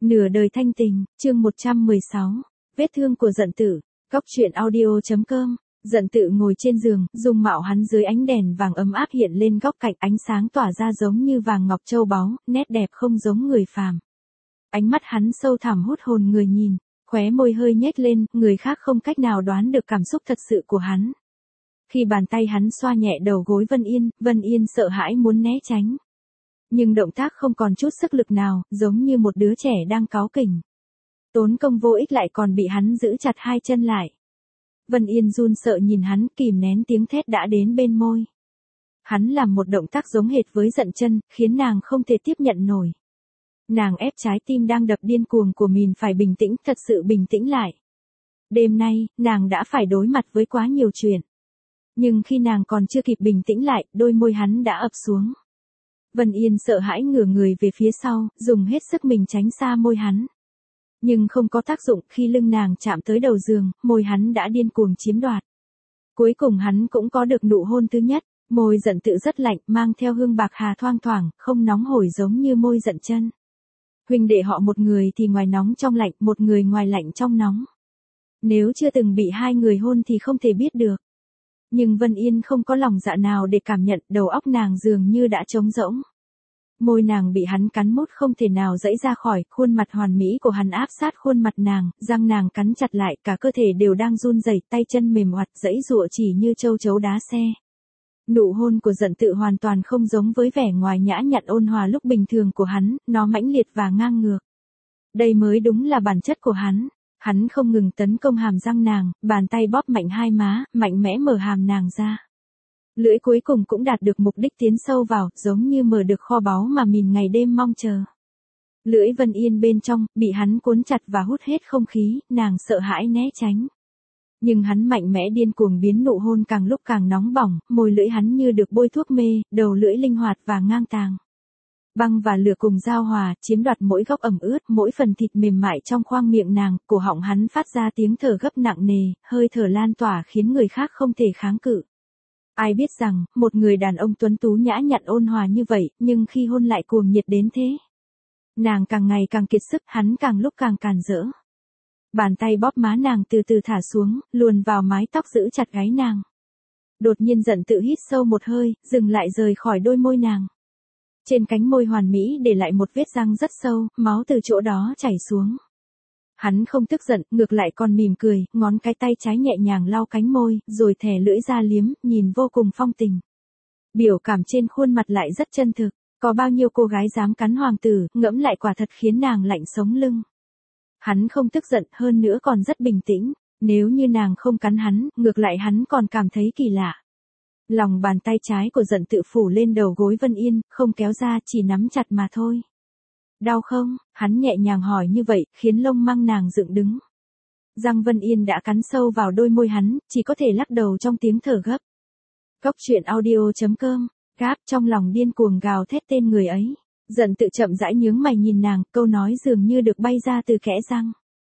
Nửa đời thanh tình, chương 116. Vết thương của Dận Tự. Góc truyện audio.com. Dận Tự ngồi trên giường, dung mạo hắn dưới ánh đèn vàng ấm áp hiện lên góc cạnh, ánh sáng tỏa ra giống như vàng ngọc châu báu, nét đẹp không giống người phàm. Ánh mắt hắn sâu thẳm hút hồn người nhìn, khóe môi hơi nhếch lên, người khác không cách nào đoán được cảm xúc thật sự của hắn. Khi bàn tay hắn xoa nhẹ đầu gối Vân Yên sợ hãi muốn né tránh. Nhưng động tác không còn chút sức lực nào, giống như một đứa trẻ đang cáu kỉnh. Tốn công vô ích lại còn bị hắn giữ chặt hai chân lại. Vân Yên run sợ nhìn hắn, kìm nén tiếng thét đã đến bên môi. Hắn làm một động tác giống hệt với Dận Chân, khiến nàng không thể tiếp nhận nổi. Nàng ép trái tim đang đập điên cuồng của mình phải bình tĩnh, thật sự bình tĩnh lại. Đêm nay, nàng đã phải đối mặt với quá nhiều chuyện. Nhưng khi nàng còn chưa kịp bình tĩnh lại, đôi môi hắn đã ập xuống. Vân Yên sợ hãi ngửa người về phía sau, dùng hết sức mình tránh xa môi hắn. Nhưng không có tác dụng, khi lưng nàng chạm tới đầu giường, môi hắn đã điên cuồng chiếm đoạt. Cuối cùng hắn cũng có được nụ hôn thứ nhất, môi Dận Tự rất lạnh, mang theo hương bạc hà thoang thoảng, không nóng hổi giống như môi Dận Chân. Huynh đệ họ một người thì ngoài nóng trong lạnh, một người ngoài lạnh trong nóng. Nếu chưa từng bị hai người hôn thì không thể biết được. Nhưng Vân Yên không có lòng dạ nào để cảm nhận, đầu óc nàng dường như đã trống rỗng. Môi nàng bị hắn cắn mút không thể nào giãy ra khỏi, khuôn mặt hoàn mỹ của hắn áp sát khuôn mặt nàng, răng nàng cắn chặt lại, cả cơ thể đều đang run rẩy, tay chân mềm oặt, giãy giụa chỉ như châu chấu đá xe. Nụ hôn của Dận Tự hoàn toàn không giống với vẻ ngoài nhã nhặn ôn hòa lúc bình thường của hắn, nó mãnh liệt và ngang ngược. Đây mới đúng là bản chất của hắn. Hắn không ngừng tấn công hàm răng nàng, bàn tay bóp mạnh hai má, mạnh mẽ mở hàm nàng ra. Lưỡi cuối cùng cũng đạt được mục đích tiến sâu vào, giống như mở được kho báu mà mình ngày đêm mong chờ. Lưỡi Vân Yên bên trong, bị hắn cuốn chặt và hút hết không khí, nàng sợ hãi né tránh. Nhưng hắn mạnh mẽ điên cuồng biến nụ hôn càng lúc càng nóng bỏng, môi lưỡi hắn như được bôi thuốc mê, đầu lưỡi linh hoạt và ngang tàng. Băng và lửa cùng giao hòa, chiếm đoạt mỗi góc ẩm ướt, mỗi phần thịt mềm mại trong khoang miệng nàng, cổ họng hắn phát ra tiếng thở gấp nặng nề, hơi thở lan tỏa khiến người khác không thể kháng cự. Ai biết rằng, một người đàn ông tuấn tú nhã nhặn ôn hòa như vậy, nhưng khi hôn lại cuồng nhiệt đến thế. Nàng càng ngày càng kiệt sức, hắn càng lúc càng càn rỡ. Bàn tay bóp má nàng từ từ thả xuống, luồn vào mái tóc giữ chặt gáy nàng. Đột nhiên Dận Tự hít sâu một hơi, dừng lại rời khỏi đôi môi nàng. Trên cánh môi hoàn mỹ để lại một vết răng rất sâu, máu từ chỗ đó chảy xuống. Hắn không tức giận, ngược lại còn mỉm cười, ngón cái tay trái nhẹ nhàng lau cánh môi, rồi thè lưỡi ra liếm, nhìn vô cùng phong tình. Biểu cảm trên khuôn mặt lại rất chân thực, có bao nhiêu cô gái dám cắn hoàng tử, ngẫm lại quả thật khiến nàng lạnh sống lưng. Hắn không tức giận, hơn nữa còn rất bình tĩnh, nếu như nàng không cắn hắn, ngược lại hắn còn cảm thấy kỳ lạ. Lòng bàn tay trái của Dận Tự phủ lên đầu gối Vân Yên, không kéo ra, chỉ nắm chặt mà thôi. Đau không? Hắn nhẹ nhàng hỏi như vậy, khiến lông măng nàng dựng đứng. Răng Vân Yên đã cắn sâu vào đôi môi hắn, chỉ có thể lắc đầu trong tiếng thở gấp. Góc truyện audio.com. Gáp trong lòng điên cuồng gào thét tên người ấy. Dận Tự chậm rãi nhướng mày nhìn nàng, câu nói dường như được bay ra từ kẽ răng.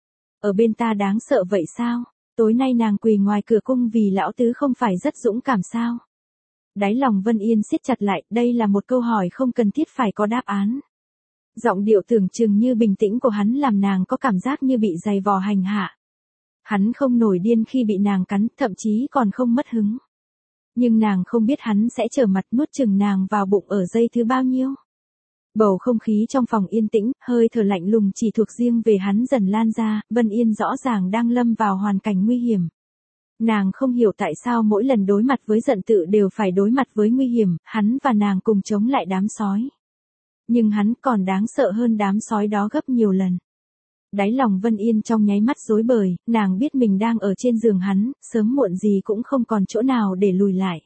Ở bên ta đáng sợ vậy sao? Tối nay nàng quỳ ngoài cửa cung vì lão tứ không phải rất dũng cảm sao? Đáy lòng Vân Yên siết chặt lại, đây là một câu hỏi không cần thiết phải có đáp án. Giọng điệu tưởng chừng như bình tĩnh của hắn làm nàng có cảm giác như bị giày vò hành hạ. Hắn không nổi điên khi bị nàng cắn, thậm chí còn không mất hứng. Nhưng nàng không biết hắn sẽ trở mặt nuốt chừng nàng vào bụng ở giây thứ bao nhiêu. Bầu không khí trong phòng yên tĩnh, hơi thở lạnh lùng chỉ thuộc riêng về hắn dần lan ra, Vân Yên rõ ràng đang lâm vào hoàn cảnh nguy hiểm. Nàng không hiểu tại sao mỗi lần đối mặt với Dận Tự đều phải đối mặt với nguy hiểm, hắn và nàng cùng chống lại đám sói. Nhưng hắn còn đáng sợ hơn đám sói đó gấp nhiều lần. Đáy lòng Vân Yên trong nháy mắt rối bời, nàng biết mình đang ở trên giường hắn, sớm muộn gì cũng không còn chỗ nào để lùi lại.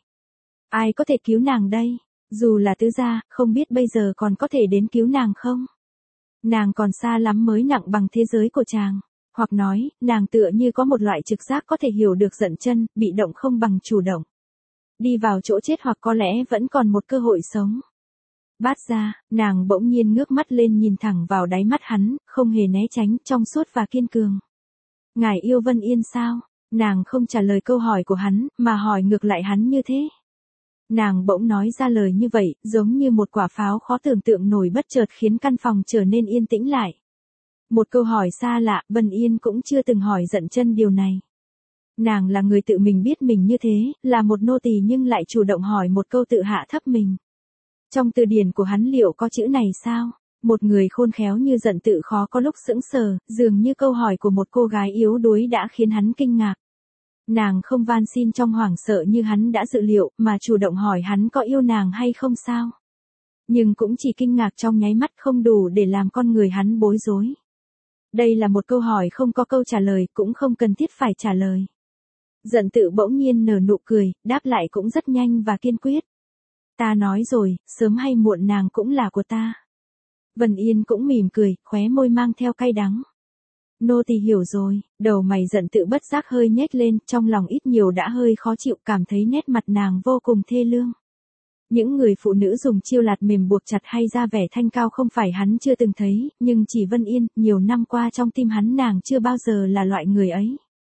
Ai có thể cứu nàng đây? Dù là tứ gia, không biết bây giờ còn có thể đến cứu nàng không? Nàng còn xa lắm mới nặng bằng thế giới của chàng. Hoặc nói, nàng tựa như có một loại trực giác có thể hiểu được Dận Chân, bị động không bằng chủ động. Đi vào chỗ chết hoặc có lẽ vẫn còn một cơ hội sống. Bát gia, nàng bỗng nhiên ngước mắt lên nhìn thẳng vào đáy mắt hắn, không hề né tránh, trong suốt và kiên cường. Ngài yêu Vân Yên sao? Nàng không trả lời câu hỏi của hắn, mà hỏi ngược lại hắn như thế. Nàng bỗng nói ra lời như vậy, giống như một quả pháo khó tưởng tượng nổi bất chợt khiến căn phòng trở nên yên tĩnh lại. Một câu hỏi xa lạ, Vân Yên cũng chưa từng hỏi Dận Chân điều này. Nàng là người tự mình biết mình như thế, là một nô tỳ nhưng lại chủ động hỏi một câu tự hạ thấp mình. Trong từ điển của hắn liệu có chữ này sao? Một người khôn khéo như Dận Tự khó có lúc sững sờ, dường như câu hỏi của một cô gái yếu đuối đã khiến hắn kinh ngạc. Nàng không van xin trong hoảng sợ như hắn đã dự liệu, mà chủ động hỏi hắn có yêu nàng hay không sao. Nhưng cũng chỉ kinh ngạc trong nháy mắt, không đủ để làm con người hắn bối rối. Đây là một câu hỏi không có câu trả lời, cũng không cần thiết phải trả lời. Dận Tự bỗng nhiên nở nụ cười, đáp lại cũng rất nhanh và kiên quyết. Ta nói rồi, sớm hay muộn nàng cũng là của ta. Vân Yên cũng mỉm cười, khóe môi mang theo cay đắng. Nô tỳ hiểu rồi, đầu mày Dận Tự bất giác hơi nhếch lên, trong lòng ít nhiều đã hơi khó chịu, cảm thấy nét mặt nàng vô cùng thê lương. Những người phụ nữ dùng chiêu lạt mềm buộc chặt hay ra vẻ thanh cao không phải hắn chưa từng thấy, nhưng chỉ Vân Yên, nhiều năm qua trong tim hắn nàng chưa bao giờ là loại người ấy.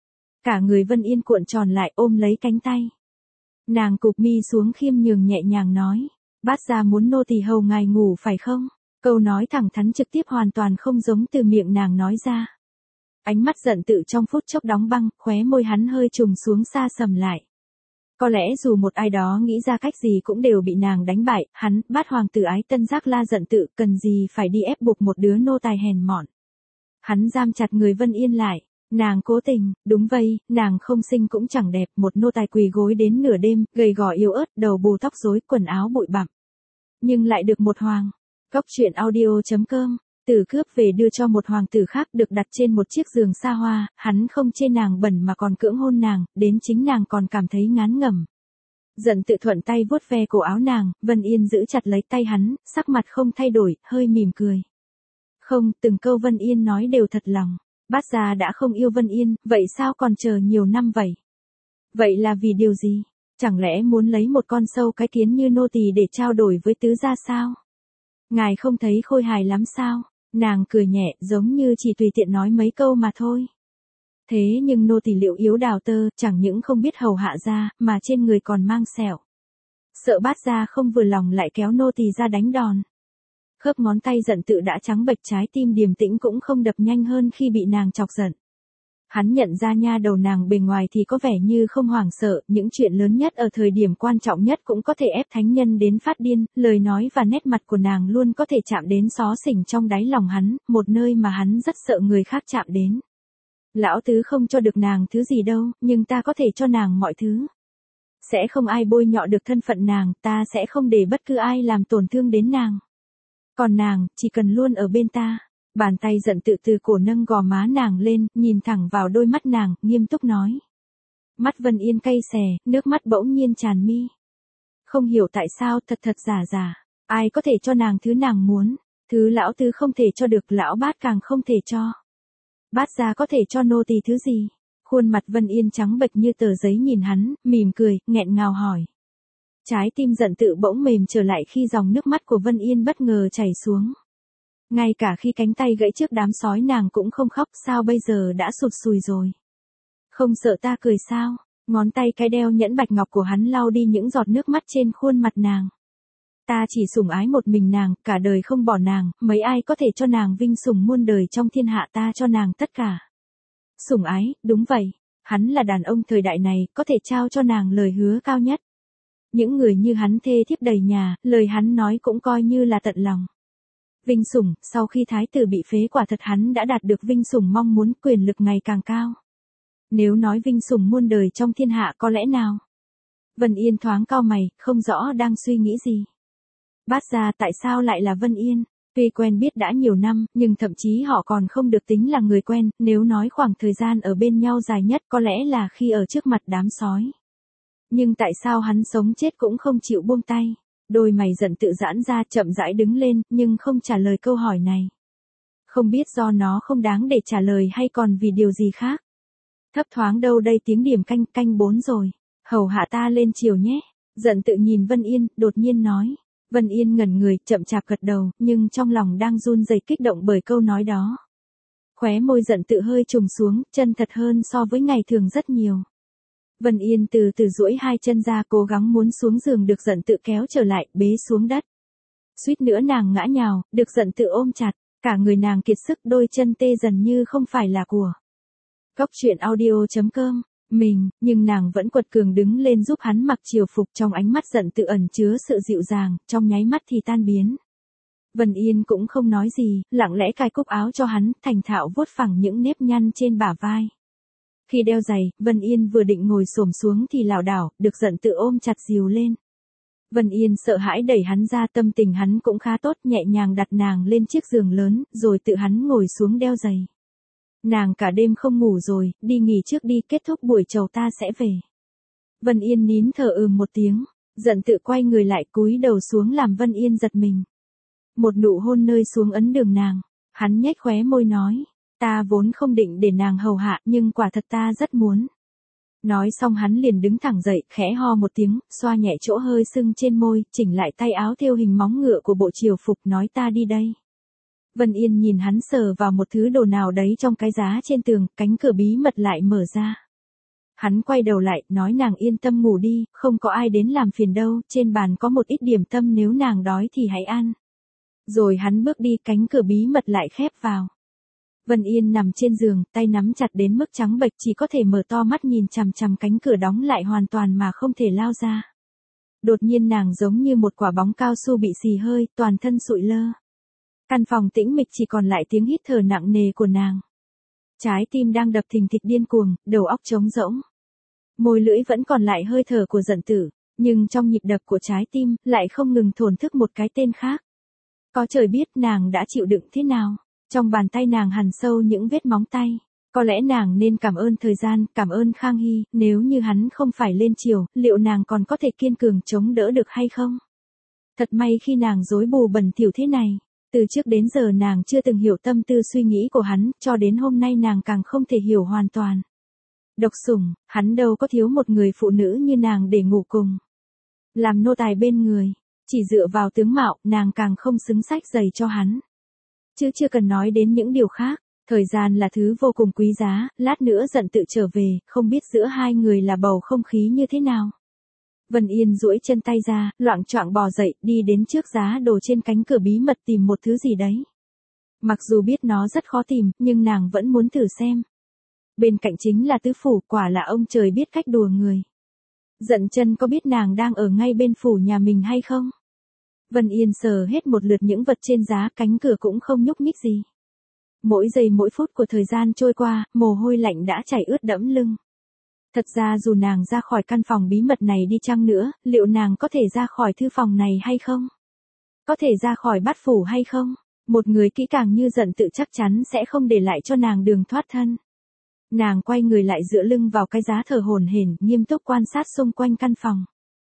Cả người Vân Yên cuộn tròn lại ôm lấy cánh tay. Nàng cụp mi xuống khiêm nhường nhẹ nhàng nói, bát gia muốn nô tỳ hầu ngài ngủ phải không? Câu nói thẳng thắn trực tiếp hoàn toàn không giống từ miệng nàng nói ra. Ánh mắt Dận Tự trong phút chốc đóng băng, khóe môi hắn hơi trùng xuống xa sầm lại. Có lẽ dù một ai đó nghĩ ra cách gì cũng đều bị nàng đánh bại, hắn, Bát hoàng tử ái tân giác la Dận Tự, cần gì phải đi ép buộc một đứa nô tài hèn mọn. Hắn giam chặt người Vân Yên lại. Nàng cố tình, đúng vậy, nàng không xinh cũng chẳng đẹp, một nô tài quỳ gối đến nửa đêm, gầy gò yếu ớt, đầu bù tóc rối, quần áo bụi bặm. Nhưng lại được một hoàng. Cóc truyện audio.com, Tử cướp về đưa cho một hoàng tử khác được đặt trên một chiếc giường xa hoa, hắn không chê nàng bẩn mà còn cưỡng hôn nàng, đến chính nàng còn cảm thấy ngán ngẩm. Dận Tự thuận tay vuốt ve cổ áo nàng, Vân Yên giữ chặt lấy tay hắn, sắc mặt không thay đổi, hơi mỉm cười. Không, từng câu Vân Yên nói đều thật lòng. Bát gia đã không yêu Vân Yên, vậy sao còn chờ nhiều năm vậy? Vậy là vì điều gì? Chẳng lẽ muốn lấy một con sâu cái kiến như nô tỳ để trao đổi với tứ gia sao? Ngài không thấy khôi hài lắm sao? Nàng cười nhẹ, giống như chỉ tùy tiện nói mấy câu mà thôi. Thế nhưng nô tỳ liệu yếu đào tơ, chẳng những không biết hầu hạ gia, mà trên người còn mang sẹo. Sợ bát gia không vừa lòng lại kéo nô tỳ ra đánh đòn. Khớp ngón tay Dận Tự đã trắng bệch, trái tim điềm tĩnh cũng không đập nhanh hơn khi bị nàng chọc giận. Hắn nhận ra nha đầu nàng bề ngoài thì có vẻ như không hoảng sợ, những chuyện lớn nhất ở thời điểm quan trọng nhất cũng có thể ép thánh nhân đến phát điên, lời nói và nét mặt của nàng luôn có thể chạm đến xó xỉnh trong đáy lòng hắn, một nơi mà hắn rất sợ người khác chạm đến. Lão tứ không cho được nàng thứ gì đâu, nhưng ta có thể cho nàng mọi thứ. Sẽ không ai bôi nhọ được thân phận nàng, ta sẽ không để bất cứ ai làm tổn thương đến nàng. Còn nàng, chỉ cần luôn ở bên ta. Bàn tay Dận Tự từ cổ nâng gò má nàng lên, nhìn thẳng vào đôi mắt nàng, nghiêm túc nói. Mắt Vân Yên cay xè, nước mắt bỗng nhiên tràn mi. Không hiểu tại sao, thật giả. Ai có thể cho nàng thứ nàng muốn, thứ lão tứ không thể cho được, lão bát càng không thể cho. Bát gia có thể cho nô tỳ thứ gì? Khuôn mặt Vân Yên trắng bệch như tờ giấy nhìn hắn, mỉm cười, nghẹn ngào hỏi. Trái tim Dận Tự bỗng mềm trở lại khi dòng nước mắt của Vân Yên bất ngờ chảy xuống. Ngay cả khi cánh tay gãy trước đám sói nàng cũng không khóc, sao bây giờ đã sụt sùi rồi? Không sợ ta cười sao? Ngón tay cái đeo nhẫn bạch ngọc của hắn lau đi những giọt nước mắt trên khuôn mặt nàng. Ta chỉ sủng ái một mình nàng, cả đời không bỏ nàng, mấy ai có thể cho nàng vinh sủng muôn đời trong thiên hạ, ta cho nàng tất cả. Sủng ái, đúng vậy, hắn là đàn ông thời đại này, có thể trao cho nàng lời hứa cao nhất. Những người như hắn thê thiếp đầy nhà, lời hắn nói cũng coi như là tận lòng. Vinh sủng, sau khi thái tử bị phế quả thật hắn đã đạt được vinh sủng mong muốn, quyền lực ngày càng cao. Nếu nói vinh sủng muôn đời trong thiên hạ có lẽ nào? Vân Yên thoáng cau mày, không rõ đang suy nghĩ gì. Bát gia tại sao lại là Vân Yên? Tuy quen biết đã nhiều năm, nhưng thậm chí họ còn không được tính là người quen, nếu nói khoảng thời gian ở bên nhau dài nhất có lẽ là khi ở trước mặt đám sói. Nhưng tại sao hắn sống chết cũng không chịu buông tay? Đôi mày Dận Tự giãn ra, chậm rãi đứng lên, nhưng không trả lời câu hỏi này. Không biết do nó không đáng để trả lời hay còn vì điều gì khác. Thấp thoáng đâu đây tiếng điểm canh 4 rồi. Hầu hạ ta lên chiều nhé. Dận Tự nhìn Vân Yên, đột nhiên nói. Vân Yên ngẩn người, chậm chạp gật đầu, nhưng trong lòng đang run rẩy kích động bởi câu nói đó. Khóe môi Dận Tự hơi trùng xuống, chân thật hơn so với ngày thường rất nhiều. Vân Yên từ từ duỗi hai chân ra, cố gắng muốn xuống giường, được Dận Tự kéo trở lại, bế xuống đất. Suýt nữa nàng ngã nhào, được Dận Tự ôm chặt. Cả người nàng kiệt sức, đôi chân tê dần như không phải là của. Cóc truyện audio.com, nhưng nàng vẫn quật cường đứng lên giúp hắn mặc triều phục, trong ánh mắt giận tự ẩn chứa sự dịu dàng, trong nháy mắt thì tan biến. Vân Yên cũng không nói gì, lặng lẽ cài cúc áo cho hắn, thành thạo vuốt phẳng những nếp nhăn trên bả vai. Khi đeo giày, Vân Yên vừa định ngồi xổm xuống thì lảo đảo, được giận tự ôm chặt dìu lên. Vân Yên sợ hãi đẩy hắn ra, tâm tình hắn cũng khá tốt, nhẹ nhàng đặt nàng lên chiếc giường lớn, rồi tự hắn ngồi xuống đeo giày. Nàng cả đêm không ngủ rồi, đi nghỉ trước đi, kết thúc buổi trầu ta sẽ về. Vân Yên nín thở một tiếng, giận tự quay người lại cúi đầu xuống làm Vân Yên giật mình. Một nụ hôn nơi xuống ấn đường nàng, hắn nhếch khóe môi nói, ta vốn không định để nàng hầu hạ nhưng quả thật ta rất muốn. Nói xong hắn liền đứng thẳng dậy, khẽ ho một tiếng, xoa nhẹ chỗ hơi sưng trên môi, chỉnh lại tay áo thêu hình móng ngựa của bộ triều phục, nói ta đi đây. Vân Yên nhìn hắn sờ vào một thứ đồ nào đấy trong cái giá trên tường, cánh cửa bí mật lại mở ra. Hắn quay đầu lại, nói nàng yên tâm ngủ đi, không có ai đến làm phiền đâu, trên bàn có một ít điểm tâm, nếu nàng đói thì hãy ăn. Rồi hắn bước đi, cánh cửa bí mật lại khép vào. Vân Yên nằm trên giường, tay nắm chặt đến mức trắng bệch, chỉ có thể mở to mắt nhìn chằm chằm cánh cửa đóng lại hoàn toàn mà không thể lao ra. Đột nhiên nàng giống như một quả bóng cao su bị xì hơi, toàn thân sụi lơ. Căn phòng tĩnh mịch, chỉ còn lại tiếng hít thở nặng nề của nàng. Trái tim đang đập thình thịch điên cuồng, đầu óc trống rỗng. Môi lưỡi vẫn còn lại hơi thở của giận tử, nhưng trong nhịp đập của trái tim lại không ngừng thổn thức một cái tên khác. Có trời biết nàng đã chịu đựng thế nào. Trong bàn tay nàng hằn sâu những vết móng tay. Có lẽ nàng nên cảm ơn thời gian, cảm ơn Khang Hy, nếu như hắn không phải lên chiều, liệu nàng còn có thể kiên cường chống đỡ được hay không? Thật may khi nàng rối bù bẩn thỉu thế này. Từ trước đến giờ nàng chưa từng hiểu tâm tư suy nghĩ của hắn, cho đến hôm nay nàng càng không thể hiểu hoàn toàn. Độc sủng, hắn đâu có thiếu một người phụ nữ như nàng để ngủ cùng. Làm nô tài bên người, chỉ dựa vào tướng mạo, nàng càng không xứng xách giày cho hắn. Chứ chưa cần nói đến những điều khác, thời gian là thứ vô cùng quý giá, lát nữa giận tự trở về, không biết giữa hai người là bầu không khí như thế nào. Vân Yên duỗi chân tay ra, loạng choạng bò dậy, đi đến trước giá đồ trên cánh cửa bí mật tìm một thứ gì đấy. Mặc dù biết nó rất khó tìm, nhưng nàng vẫn muốn thử xem. Bên cạnh chính là tứ phủ, quả là ông trời biết cách đùa người. Giận chân có biết nàng đang ở ngay bên phủ nhà mình hay không? Vân Yên sờ hết một lượt những vật trên giá, cánh cửa cũng không nhúc nhích gì. Mỗi giây mỗi phút của thời gian trôi qua, mồ hôi lạnh đã chảy ướt đẫm lưng. Thật ra dù nàng ra khỏi căn phòng bí mật này đi chăng nữa, liệu nàng có thể ra khỏi thư phòng này hay không? Có thể ra khỏi bát phủ hay không? Một người kỹ càng như giận tự chắc chắn sẽ không để lại cho nàng đường thoát thân. Nàng quay người lại dựa lưng vào cái giá, thở hổn hển, nghiêm túc quan sát xung quanh căn phòng.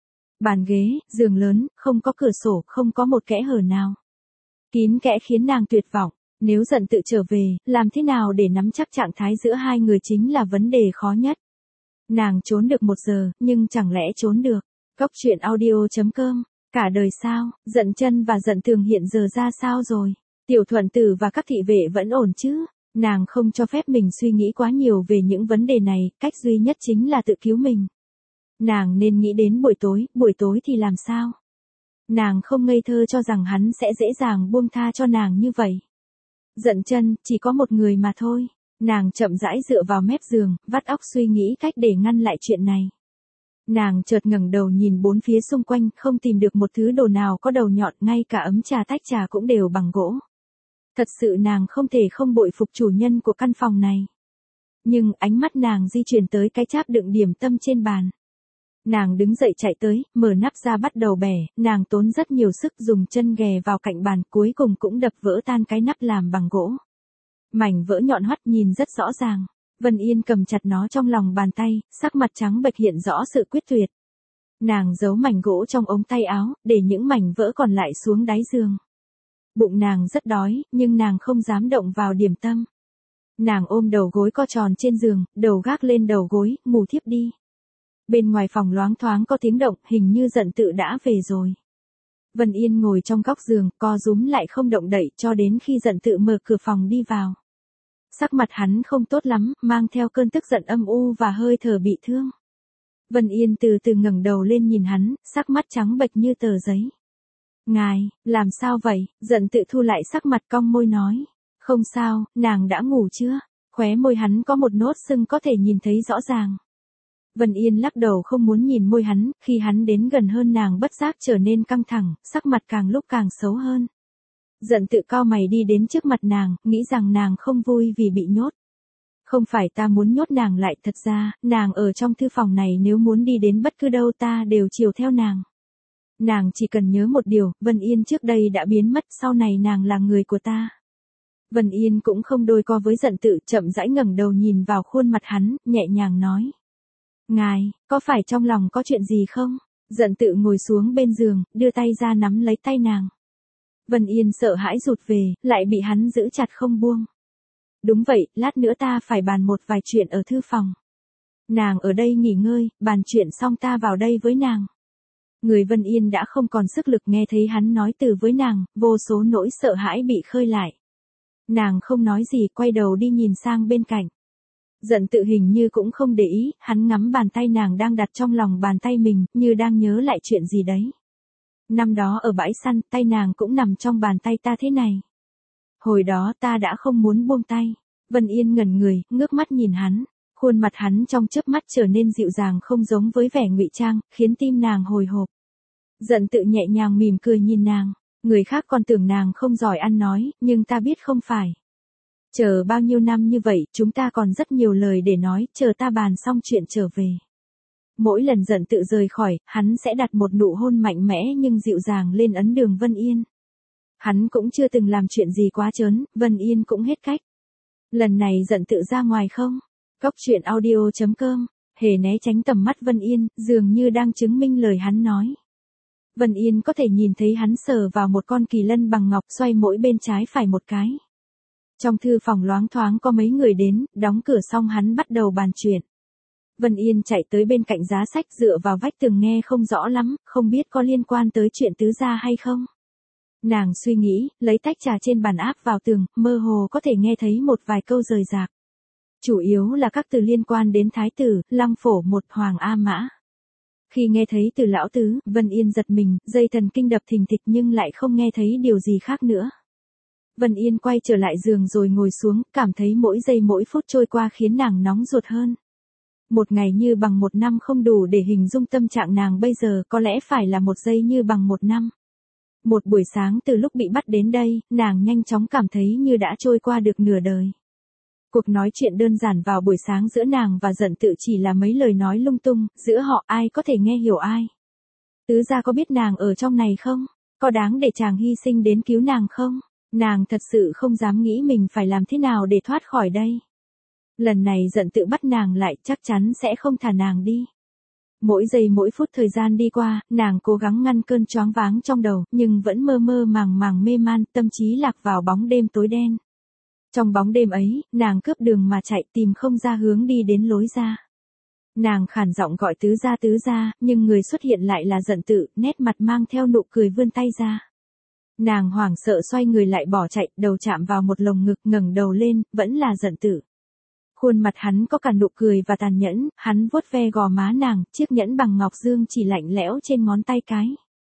Bàn ghế, giường lớn, không có cửa sổ, không có một kẽ hở nào. Kín kẽ khiến nàng tuyệt vọng. Nếu giận tự trở về, làm thế nào để nắm chắc trạng thái giữa hai người chính là vấn đề khó nhất. Nàng trốn được 1 giờ, nhưng chẳng lẽ trốn được. Cóc truyện audio.com, cả đời sao, giận chân và giận tường hiện giờ ra sao rồi? Tiểu Thuận Tử và các thị vệ vẫn ổn chứ? Nàng không cho phép mình suy nghĩ quá nhiều về những vấn đề này, cách duy nhất chính là tự cứu mình. Nàng nên nghĩ đến buổi tối thì làm sao? Nàng không ngây thơ cho rằng hắn sẽ dễ dàng buông tha cho nàng như vậy. Giận chân, chỉ có một người mà thôi. Nàng chậm rãi dựa vào mép giường, vắt óc suy nghĩ cách để ngăn lại chuyện này. Nàng chợt ngẩng đầu nhìn bốn phía xung quanh, không tìm được một thứ đồ nào có đầu nhọn, ngay cả ấm trà tách trà cũng đều bằng gỗ. Thật sự nàng không thể không bội phục chủ nhân của căn phòng này. Nhưng ánh mắt nàng di chuyển tới cái cháp đựng điểm tâm trên bàn. Nàng đứng dậy chạy tới, mở nắp ra bắt đầu bẻ, nàng tốn rất nhiều sức dùng chân ghè vào cạnh bàn, cuối cùng cũng đập vỡ tan cái nắp làm bằng gỗ. Mảnh vỡ nhọn hoắt nhìn rất rõ ràng. Vân Yên cầm chặt nó trong lòng bàn tay, sắc mặt trắng bệch hiện rõ sự quyết tuyệt. Nàng giấu mảnh gỗ trong ống tay áo, để những mảnh vỡ còn lại xuống đáy giường. Bụng nàng rất đói, nhưng nàng không dám động vào điểm tâm. Nàng ôm đầu gối co tròn trên giường, đầu gác lên đầu gối, ngủ thiếp đi. Bên ngoài phòng loáng thoáng có tiếng động, hình như giận tự đã về rồi. Vân Yên ngồi trong góc giường, co rúm lại không động đậy, cho đến khi giận tự mở cửa phòng đi vào. Sắc mặt hắn không tốt lắm, mang theo cơn tức giận âm u và hơi thở bị thương. Vân Yên từ từ ngẩng đầu lên nhìn hắn, sắc mắt trắng bệch như tờ giấy. Ngài, làm sao vậy? Giận tự thu lại sắc mặt, cong môi nói. Không sao, nàng đã ngủ chưa? Khóe môi hắn có một nốt sưng có thể nhìn thấy rõ ràng. Vân Yên lắc đầu không muốn nhìn môi hắn, khi hắn đến gần hơn nàng bất giác trở nên căng thẳng, sắc mặt càng lúc càng xấu hơn. Giận tự cau mày đi đến trước mặt nàng, nghĩ rằng nàng không vui vì bị nhốt. Không phải ta muốn nhốt nàng lại, thật ra, nàng ở trong thư phòng này nếu muốn đi đến bất cứ đâu ta đều chiều theo nàng. Nàng chỉ cần nhớ một điều, Vân Yên trước đây đã biến mất, sau này nàng là người của ta. Vân Yên cũng không đôi co với giận tự, chậm rãi ngẩng đầu nhìn vào khuôn mặt hắn, nhẹ nhàng nói. Ngài, có phải trong lòng có chuyện gì không? Giận tự ngồi xuống bên giường, đưa tay ra nắm lấy tay nàng. Vân Yên sợ hãi rụt về, lại bị hắn giữ chặt không buông. Đúng vậy, lát nữa ta phải bàn một vài chuyện ở thư phòng. Nàng ở đây nghỉ ngơi, bàn chuyện xong ta vào đây với nàng. Người Vân Yên đã không còn sức lực nghe thấy hắn nói từ với nàng, vô số nỗi sợ hãi bị khơi lại. Nàng không nói gì, quay đầu đi nhìn sang bên cạnh. Giận tự hình như cũng không để ý, hắn ngắm bàn tay nàng đang đặt trong lòng bàn tay mình, như đang nhớ lại chuyện gì đấy. Năm đó ở bãi săn, tay nàng cũng nằm trong bàn tay ta thế này. Hồi đó ta đã không muốn buông tay. Vân Yên ngẩn người, ngước mắt nhìn hắn. Khuôn mặt hắn trong chớp mắt trở nên dịu dàng không giống với vẻ ngụy trang, khiến tim nàng hồi hộp. Giận tự nhẹ nhàng mỉm cười nhìn nàng. Người khác còn tưởng nàng không giỏi ăn nói, nhưng ta biết không phải. Chờ bao nhiêu năm như vậy, chúng ta còn rất nhiều lời để nói, chờ ta bàn xong chuyện trở về. Mỗi lần giận tự rời khỏi, hắn sẽ đặt một nụ hôn mạnh mẽ nhưng dịu dàng lên ấn đường Vân Yên. Hắn cũng chưa từng làm chuyện gì quá trớn, Vân Yên cũng hết cách. Lần này giận tự ra ngoài không? Cóc truyện audio.com, hề né tránh tầm mắt Vân Yên, dường như đang chứng minh lời hắn nói. Vân Yên có thể nhìn thấy hắn sờ vào một con kỳ lân bằng ngọc xoay mỗi bên trái phải một cái. Trong thư phòng loáng thoáng có mấy người đến, đóng cửa xong hắn bắt đầu bàn chuyện. Vân Yên chạy tới bên cạnh giá sách dựa vào vách tường nghe không rõ lắm, không biết có liên quan tới chuyện tứ gia hay không. Nàng suy nghĩ, lấy tách trà trên bàn áp vào tường, mơ hồ có thể nghe thấy một vài câu rời rạc. Chủ yếu là các từ liên quan đến thái tử, Lăng Phổ một, Hoàng A Mã. Khi nghe thấy từ lão tứ, Vân Yên giật mình, dây thần kinh đập thình thịch nhưng lại không nghe thấy điều gì khác nữa. Vân Yên quay trở lại giường rồi ngồi xuống, cảm thấy mỗi giây mỗi phút trôi qua khiến nàng nóng ruột hơn. Một ngày như bằng một năm không đủ để hình dung tâm trạng nàng bây giờ, có lẽ phải là một giây như bằng một năm. Một buổi sáng từ lúc bị bắt đến đây, nàng nhanh chóng cảm thấy như đã trôi qua được nửa đời. Cuộc nói chuyện đơn giản vào buổi sáng giữa nàng và giận tự chỉ là mấy lời nói lung tung, giữa họ ai có thể nghe hiểu ai. Tứ gia có biết nàng ở trong này không? Có đáng để chàng hy sinh đến cứu nàng không? Nàng thật sự không dám nghĩ mình phải làm thế nào để thoát khỏi đây. Lần này giận tự bắt nàng lại, chắc chắn sẽ không thả nàng đi. Mỗi giây mỗi phút thời gian đi qua, nàng cố gắng ngăn cơn choáng váng trong đầu, nhưng vẫn mơ mơ màng màng mê man, tâm trí lạc vào bóng đêm tối đen. Trong bóng đêm ấy, nàng cướp đường mà chạy, tìm không ra hướng đi đến lối ra. Nàng khản giọng gọi tứ gia, nhưng người xuất hiện lại là giận tự, nét mặt mang theo nụ cười vươn tay ra. Nàng hoảng sợ xoay người lại bỏ chạy, đầu chạm vào một lồng ngực, ngẩng đầu lên, vẫn là giận tự. Khuôn mặt hắn có cả nụ cười và tàn nhẫn, hắn vuốt ve gò má nàng, chiếc nhẫn bằng ngọc dương chỉ lạnh lẽo trên ngón tay cái.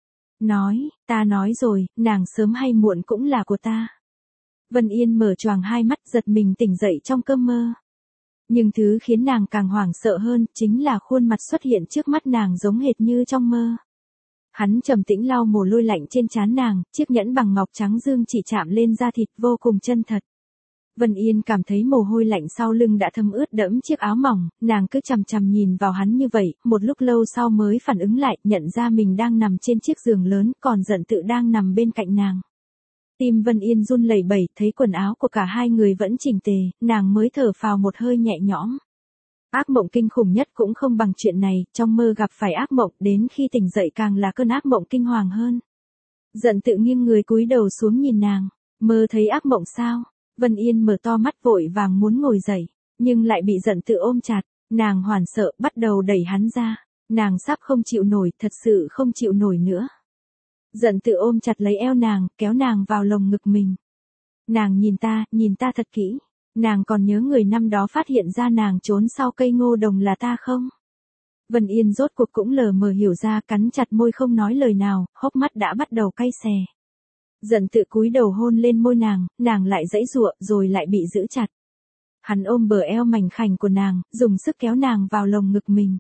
Ta nói rồi, nàng sớm hay muộn cũng là của ta. Vân Yên mở choàng hai mắt giật mình tỉnh dậy trong cơn mơ. Nhưng thứ khiến nàng càng hoảng sợ hơn, chính là khuôn mặt xuất hiện trước mắt nàng giống hệt như trong mơ. Hắn trầm tĩnh lau mồ hôi lạnh trên trán nàng, chiếc nhẫn bằng ngọc trắng dương chỉ chạm lên da thịt vô cùng chân thật. Vân Yên cảm thấy mồ hôi lạnh sau lưng đã thấm ướt đẫm chiếc áo mỏng, nàng cứ chằm chằm nhìn vào hắn như vậy, một lúc lâu sau mới phản ứng lại, nhận ra mình đang nằm trên chiếc giường lớn, còn giận tự đang nằm bên cạnh nàng. Tim Vân Yên run lẩy bẩy, thấy quần áo của cả hai người vẫn chỉnh tề, nàng mới thở phào một hơi nhẹ nhõm. Ác mộng kinh khủng nhất cũng không bằng chuyện này, trong mơ gặp phải ác mộng, đến khi tỉnh dậy càng là cơn ác mộng kinh hoàng hơn. Giận tự nghiêng người cúi đầu xuống nhìn nàng, mơ thấy ác mộng sao? Vân Yên mở to mắt vội vàng muốn ngồi dậy, nhưng lại bị giận tự ôm chặt, nàng hoảng sợ, bắt đầu đẩy hắn ra. Nàng sắp không chịu nổi, thật sự không chịu nổi nữa. Giận tự ôm chặt lấy eo nàng, kéo nàng vào lồng ngực mình. Nàng nhìn ta thật kỹ. Nàng còn nhớ người năm đó phát hiện ra nàng trốn sau cây ngô đồng là ta không? Vân Yên rốt cuộc cũng lờ mờ hiểu ra, cắn chặt môi không nói lời nào, hốc mắt đã bắt đầu cay xè. Giận tự cúi đầu hôn lên môi nàng lại giãy giụa rồi lại bị giữ chặt. Hắn ôm bờ eo mảnh khảnh của nàng, dùng sức kéo nàng vào lồng ngực mình.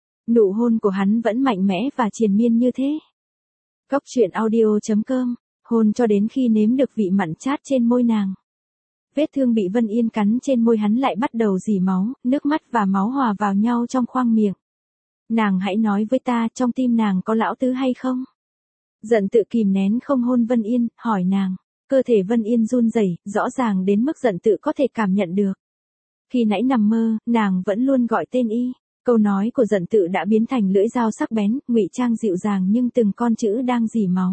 Nụ hôn của hắn vẫn mạnh mẽ và triền miên như thế. Cóc truyện audio.com, hôn cho đến khi nếm được vị mặn chát trên môi nàng. Vết thương bị Vân Yên cắn trên môi hắn lại bắt đầu rỉ máu, nước mắt và máu hòa vào nhau trong khoang miệng. Nàng hãy nói với ta, trong tim nàng có lão tứ hay không? Giận tự kìm nén không hôn Vân Yên, hỏi nàng. Cơ thể Vân Yên run rẩy, rõ ràng đến mức giận tự có thể cảm nhận được. Khi nãy nằm mơ, nàng vẫn luôn gọi tên y. Câu nói của giận tự đã biến thành lưỡi dao sắc bén, ngụy trang dịu dàng nhưng từng con chữ đang rỉ máu.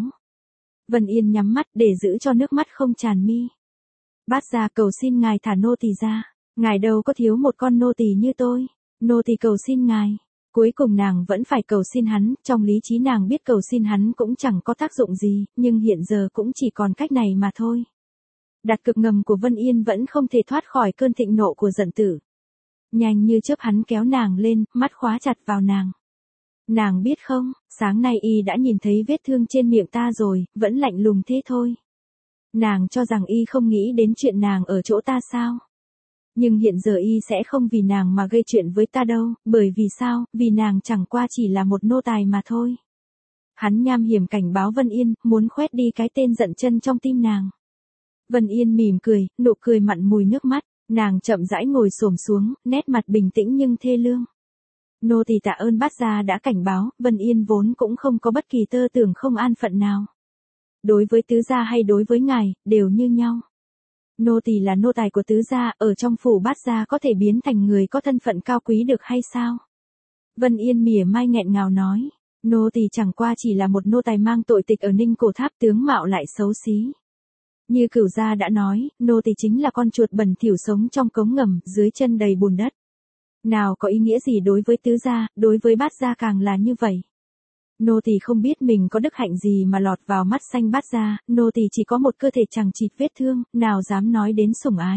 Vân Yên nhắm mắt để giữ cho nước mắt không tràn mi. Bát gia cầu xin ngài thả nô tỳ ra. Ngài đâu có thiếu một con nô tỳ như tôi. Nô tỳ cầu xin ngài. Cuối cùng nàng vẫn phải cầu xin hắn, trong lý trí nàng biết cầu xin hắn cũng chẳng có tác dụng gì, nhưng hiện giờ cũng chỉ còn cách này mà thôi. Đặt cực ngầm của Vân Yên vẫn không thể thoát khỏi cơn thịnh nộ của giận tử. Nhanh như chớp hắn kéo nàng lên, mắt khóa chặt vào nàng. Nàng biết không, sáng nay y đã nhìn thấy vết thương trên miệng ta rồi, vẫn lạnh lùng thế thôi. Nàng cho rằng y không nghĩ đến chuyện nàng ở chỗ ta sao? Nhưng hiện giờ y sẽ không vì nàng mà gây chuyện với ta đâu, bởi vì sao, vì nàng chẳng qua chỉ là một nô tài mà thôi. Hắn nham hiểm cảnh báo Vân Yên, muốn khoét đi cái tên giận chân trong tim nàng. Vân Yên mỉm cười, nụ cười mặn mùi nước mắt, nàng chậm rãi ngồi xổm xuống, nét mặt bình tĩnh nhưng thê lương. Nô tỳ tạ ơn bát gia đã cảnh báo, Vân Yên vốn cũng không có bất kỳ tơ tưởng không an phận nào. Đối với tứ gia hay đối với ngài, đều như nhau. Nô tỳ là nô tài của tứ gia, ở trong phủ bát gia có thể biến thành người có thân phận cao quý được hay sao? Vân Yên mỉa mai nghẹn ngào nói, nô tỳ chẳng qua chỉ là một nô tài mang tội tịch ở Ninh Cổ Tháp, tướng mạo lại xấu xí. Như Cửu gia đã nói, nô tỳ chính là con chuột bẩn thỉu sống trong cống ngầm, dưới chân đầy bùn đất. Nào có ý nghĩa gì đối với tứ gia, đối với bát gia càng là như vậy. Nô tỳ không biết mình có đức hạnh gì mà lọt vào mắt xanh bát gia, nô tỳ chỉ có một cơ thể chằng chịt vết thương, nào dám nói đến sủng ái.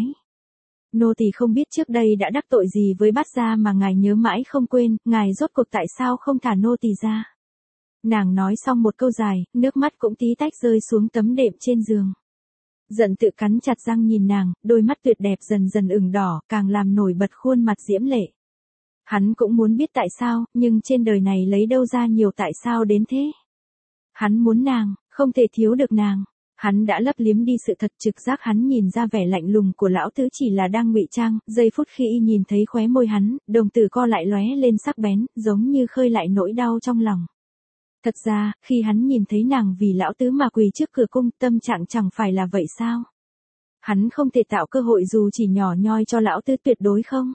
Nô tỳ không biết trước đây đã đắc tội gì với bát gia mà ngài nhớ mãi không quên, ngài rốt cuộc tại sao không thả nô tỳ ra. Nàng nói xong một câu dài, nước mắt cũng tí tách rơi xuống tấm đệm trên giường. Giận tự cắn chặt răng nhìn nàng, đôi mắt tuyệt đẹp dần dần ửng đỏ, càng làm nổi bật khuôn mặt diễm lệ. Hắn cũng muốn biết tại sao, nhưng trên đời này lấy đâu ra nhiều tại sao đến thế. Hắn muốn nàng, không thể thiếu được nàng. Hắn đã lấp liếm đi sự thật, trực giác hắn nhìn ra vẻ lạnh lùng của lão tứ chỉ là đang ngụy trang, giây phút khi y nhìn thấy khóe môi hắn, đồng tử co lại lóe lên sắc bén, giống như khơi lại nỗi đau trong lòng. Thật ra, khi hắn nhìn thấy nàng vì lão tứ mà quỳ trước cửa cung, tâm trạng chẳng phải là vậy sao? Hắn không thể tạo cơ hội dù chỉ nhỏ nhoi cho lão tứ tuyệt đối không?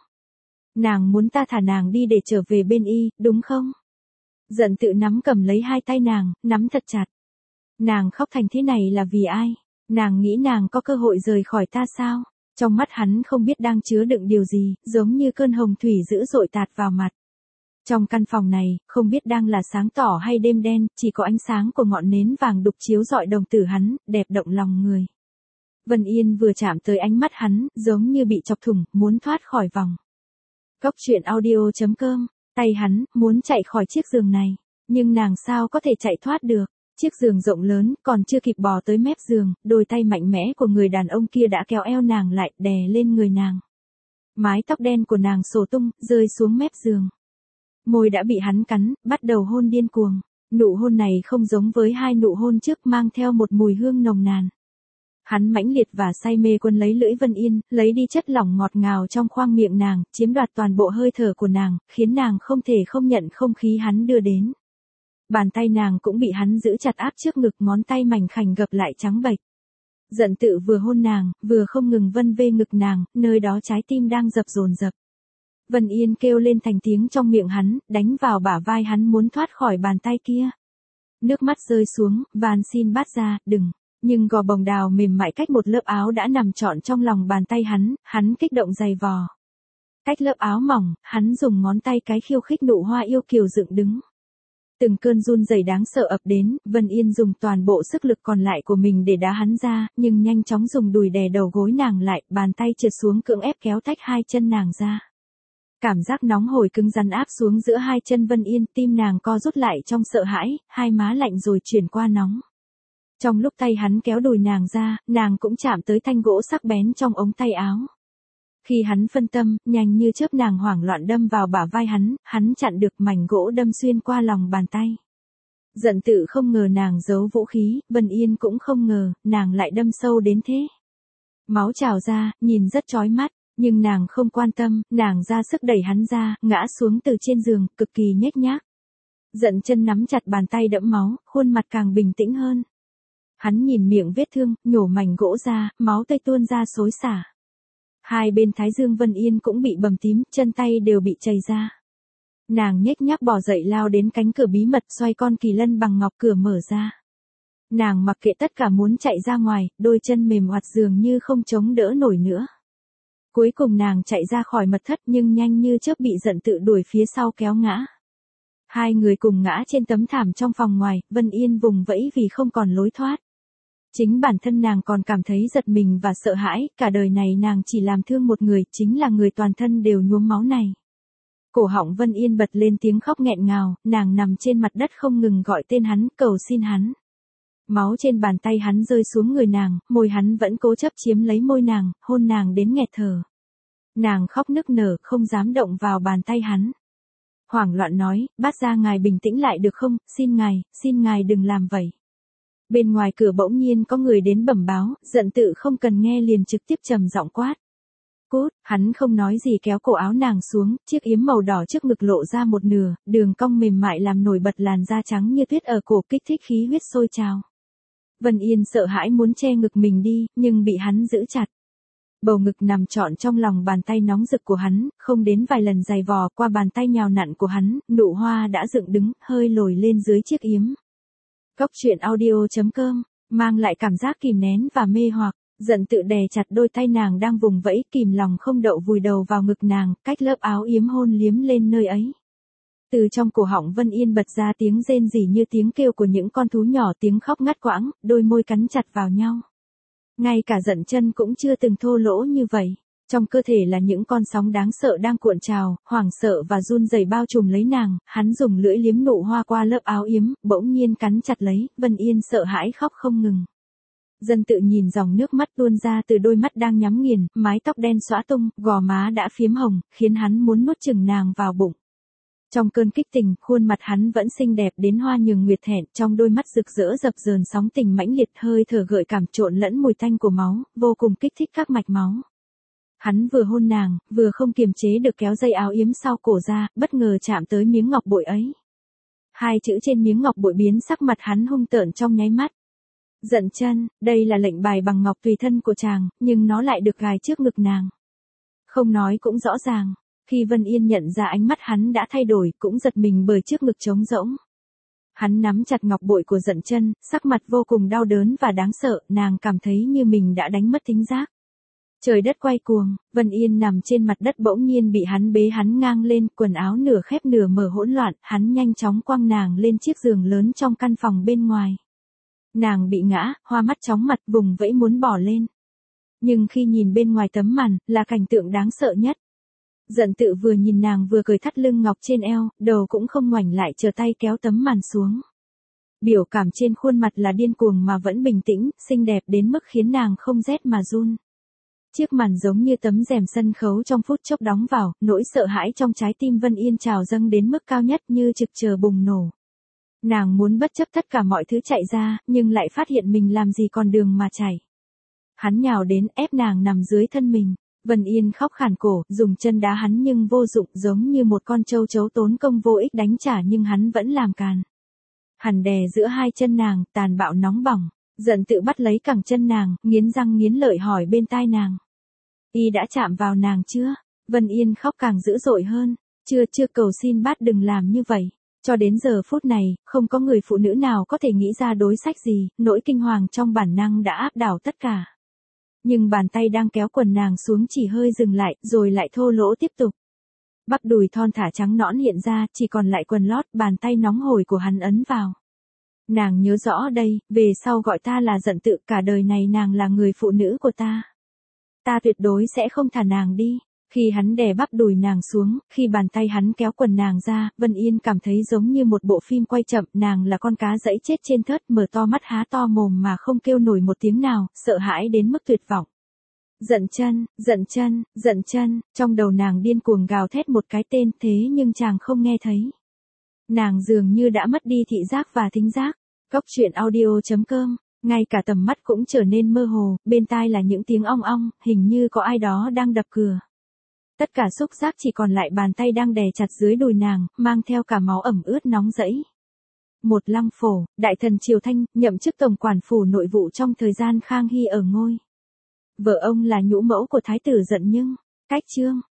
Nàng muốn ta thả nàng đi để trở về bên y, đúng không? Giận tự nắm cầm lấy hai tay nàng, nắm thật chặt. Nàng khóc thành thế này là vì ai? Nàng nghĩ nàng có cơ hội rời khỏi ta sao? Trong mắt hắn không biết đang chứa đựng điều gì, giống như cơn hồng thủy dữ dội tạt vào mặt. Trong căn phòng này, không biết đang là sáng tỏ hay đêm đen, chỉ có ánh sáng của ngọn nến vàng đục chiếu rọi đồng tử hắn, đẹp động lòng người. Vân Yên vừa chạm tới ánh mắt hắn, giống như bị chọc thủng, muốn thoát khỏi vòng. Cóc truyện audio.com, tay hắn, muốn chạy khỏi chiếc giường này, nhưng nàng sao có thể chạy thoát được. Chiếc giường rộng lớn, còn chưa kịp bò tới mép giường, đôi tay mạnh mẽ của người đàn ông kia đã kéo eo nàng lại, đè lên người nàng. Mái tóc đen của nàng xổ tung, rơi xuống mép giường. Môi đã bị hắn cắn, bắt đầu hôn điên cuồng. Nụ hôn này không giống với hai nụ hôn trước, mang theo một mùi hương nồng nàn. Hắn mãnh liệt và say mê quân lấy lưỡi Vân Yên, lấy đi chất lỏng ngọt ngào trong khoang miệng nàng, chiếm đoạt toàn bộ hơi thở của nàng, khiến nàng không thể không nhận không khí hắn đưa đến. Bàn tay nàng cũng bị hắn giữ chặt áp trước ngực, ngón tay mảnh khảnh gập lại trắng bệch. Giận tự vừa hôn nàng, vừa không ngừng vân vê ngực nàng, nơi đó trái tim đang dập dồn dập. Vân Yên kêu lên thành tiếng trong miệng hắn, đánh vào bả vai hắn muốn thoát khỏi bàn tay kia. Nước mắt rơi xuống, van xin bát gia, đừng. Nhưng gò bồng đào mềm mại cách một lớp áo đã nằm trọn trong lòng bàn tay hắn kích động giày vò. Cách lớp áo mỏng, hắn dùng ngón tay cái khiêu khích nụ hoa yêu kiều dựng đứng. Từng cơn run rẩy đáng sợ ập đến, Vân Yên dùng toàn bộ sức lực còn lại của mình để đá hắn ra, nhưng nhanh chóng dùng đùi đè đầu gối nàng lại, bàn tay trượt xuống cưỡng ép kéo tách hai chân nàng ra. Cảm giác nóng hổi cứng rắn áp xuống giữa hai chân Vân Yên, tim nàng co rút lại trong sợ hãi, hai má lạnh rồi chuyển qua nóng. Trong lúc tay hắn kéo đùi nàng ra, nàng cũng chạm tới thanh gỗ sắc bén trong ống tay áo. Khi hắn phân tâm, nhanh như chớp nàng hoảng loạn đâm vào bả vai hắn chặn được mảnh gỗ đâm xuyên qua lòng bàn tay. Giận Tự không ngờ nàng giấu vũ khí, Vân Yên cũng không ngờ, nàng lại đâm sâu đến thế. Máu trào ra, nhìn rất chói mắt, nhưng nàng không quan tâm, nàng ra sức đẩy hắn ra, ngã xuống từ trên giường, cực kỳ nhếch nhác. Giận Chân nắm chặt bàn tay đẫm máu, khuôn mặt càng bình tĩnh hơn. Hắn nhìn miệng vết thương, nhổ mảnh gỗ ra, máu tươi tuôn ra xối xả. Hai bên thái dương Vân Yên cũng bị bầm tím, chân tay đều bị chảy ra. Nàng nhếch nhác bò dậy lao đến cánh cửa bí mật xoay con kỳ lân bằng ngọc cửa mở ra. Nàng mặc kệ tất cả muốn chạy ra ngoài, đôi chân mềm oặt dường như không chống đỡ nổi nữa. Cuối cùng nàng chạy ra khỏi mật thất nhưng nhanh như chớp bị Giận Tự đuổi phía sau kéo ngã. Hai người cùng ngã trên tấm thảm trong phòng ngoài, Vân Yên vùng vẫy vì không còn lối thoát. Chính bản thân nàng còn cảm thấy giật mình và sợ hãi, cả đời này nàng chỉ làm thương một người, chính là người toàn thân đều nhuốm máu này. Cổ họng Vân Yên bật lên tiếng khóc nghẹn ngào, nàng nằm trên mặt đất không ngừng gọi tên hắn, cầu xin hắn. Máu trên bàn tay hắn rơi xuống người nàng, môi hắn vẫn cố chấp chiếm lấy môi nàng, hôn nàng đến nghẹt thở. Nàng khóc nức nở, không dám động vào bàn tay hắn. Hoảng loạn nói, Bát gia ngài bình tĩnh lại được không, xin ngài đừng làm vậy. Bên ngoài cửa bỗng nhiên có người đến bẩm báo, Giận Tự không cần nghe liền trực tiếp trầm giọng quát. Cút, hắn không nói gì kéo cổ áo nàng xuống, chiếc yếm màu đỏ trước ngực lộ ra một nửa, đường cong mềm mại làm nổi bật làn da trắng như tuyết ở cổ kích thích khí huyết sôi trào. Vân Yên sợ hãi muốn che ngực mình đi, nhưng bị hắn giữ chặt. Bầu ngực nằm trọn trong lòng bàn tay nóng rực của hắn, không đến vài lần giày vò qua bàn tay nhào nặn của hắn, nụ hoa đã dựng đứng, hơi lồi lên dưới chiếc yếm. Cóc truyện audio.com, mang lại cảm giác kìm nén và mê hoặc. Giận Tự đè chặt đôi tay nàng đang vùng vẫy, kìm lòng không đậu vùi đầu vào ngực nàng, cách lớp áo yếm hôn liếm lên nơi ấy. Từ trong cổ họng Vân Yên bật ra tiếng rên rỉ như tiếng kêu của những con thú nhỏ, tiếng khóc ngắt quãng, đôi môi cắn chặt vào nhau. Ngay cả Giận Chân cũng chưa từng thô lỗ như vậy. Trong cơ thể là những con sóng đáng sợ đang cuộn trào, hoảng sợ và run rẩy bao trùm lấy nàng, hắn dùng lưỡi liếm nụ hoa qua lớp áo yếm, bỗng nhiên cắn chặt lấy, Vân Yên sợ hãi khóc không ngừng. Giận Tự nhìn dòng nước mắt tuôn ra từ đôi mắt đang nhắm nghiền, mái tóc đen xõa tung, gò má đã phiếm hồng, khiến hắn muốn nuốt chửng nàng vào bụng. Trong cơn kích tình, khuôn mặt hắn vẫn xinh đẹp đến hoa nhường nguyệt thẹn, trong đôi mắt rực rỡ dập dờn sóng tình mãnh liệt, hơi thở gợi cảm trộn lẫn mùi tanh của máu, vô cùng kích thích các mạch máu. Hắn vừa hôn nàng, vừa không kiềm chế được kéo dây áo yếm sau cổ ra, bất ngờ chạm tới miếng ngọc bội ấy. Hai chữ trên miếng ngọc bội biến sắc mặt hắn hung tợn trong nháy mắt. Giận Chân, đây là lệnh bài bằng ngọc tùy thân của chàng, nhưng nó lại được gài trước ngực nàng. Không nói cũng rõ ràng, khi Vân Yên nhận ra ánh mắt hắn đã thay đổi, cũng giật mình bởi trước ngực trống rỗng. Hắn nắm chặt ngọc bội của Giận Chân, sắc mặt vô cùng đau đớn và đáng sợ, nàng cảm thấy như mình đã đánh mất thính giác. Trời đất quay cuồng, Vân Yên nằm trên mặt đất bỗng nhiên bị hắn bế hắn ngang lên, quần áo nửa khép nửa mở hỗn loạn, hắn nhanh chóng quăng nàng lên chiếc giường lớn trong căn phòng bên ngoài. Nàng bị ngã, hoa mắt chóng mặt, vùng vẫy muốn bỏ lên. Nhưng khi nhìn bên ngoài tấm màn, là cảnh tượng đáng sợ nhất. Giận Tự vừa nhìn nàng vừa cười thắt lưng ngọc trên eo, đầu cũng không ngoảnh lại, chờ tay kéo tấm màn xuống. Biểu cảm trên khuôn mặt là điên cuồng mà vẫn bình tĩnh, xinh đẹp đến mức khiến nàng không rét mà run. Chiếc màn giống như tấm rèm sân khấu trong phút chốc đóng vào, nỗi sợ hãi trong trái tim Vân Yên trào dâng đến mức cao nhất như trực chờ bùng nổ. Nàng muốn bất chấp tất cả mọi thứ chạy ra, nhưng lại phát hiện mình làm gì còn đường mà chạy. Hắn nhào đến ép nàng nằm dưới thân mình. Vân Yên khóc khàn cổ, dùng chân đá hắn nhưng vô dụng, giống như một con trâu chấu tốn công vô ích đánh trả nhưng hắn vẫn làm càn. Hắn đè giữa hai chân nàng, tàn bạo nóng bỏng. Giận Tự bắt lấy cẳng chân nàng, nghiến răng nghiến lợi hỏi bên tai nàng. Y đã chạm vào nàng chưa? Vân Yên khóc càng dữ dội hơn. Chưa cầu xin bát đừng làm như vậy. Cho đến giờ phút này, không có người phụ nữ nào có thể nghĩ ra đối sách gì, nỗi kinh hoàng trong bản năng đã áp đảo tất cả. Nhưng bàn tay đang kéo quần nàng xuống chỉ hơi dừng lại, rồi lại thô lỗ tiếp tục. Bắp đùi thon thả trắng nõn hiện ra, chỉ còn lại quần lót, bàn tay nóng hổi của hắn ấn vào. Nàng nhớ rõ đây, về sau gọi ta là Giận Tự, cả đời này nàng là người phụ nữ của ta. Ta tuyệt đối sẽ không thả nàng đi. Khi hắn đè bắp đùi nàng xuống, khi bàn tay hắn kéo quần nàng ra, Vân Yên cảm thấy giống như một bộ phim quay chậm, nàng là con cá dẫy chết trên thớt, mở to mắt há to mồm mà không kêu nổi một tiếng nào, sợ hãi đến mức tuyệt vọng. Giận chân, giận chân, giận chân, trong đầu nàng điên cuồng gào thét một cái tên, thế nhưng chàng không nghe thấy. Nàng dường như đã mất đi thị giác và thính giác. Góc truyện audio.com, ngay cả tầm mắt cũng trở nên mơ hồ, bên tai là những tiếng ong ong, hình như có ai đó đang đập cửa. Tất cả xúc giác chỉ còn lại bàn tay đang đè chặt dưới đùi nàng, mang theo cả máu ẩm ướt nóng rẫy. Một Lăng Phổ, đại thần Triều Thanh, nhậm chức tổng quản phủ nội vụ trong thời gian Khang Hy ở ngôi. Vợ ông là nhũ mẫu của thái tử Giận Nhưng. Cách chương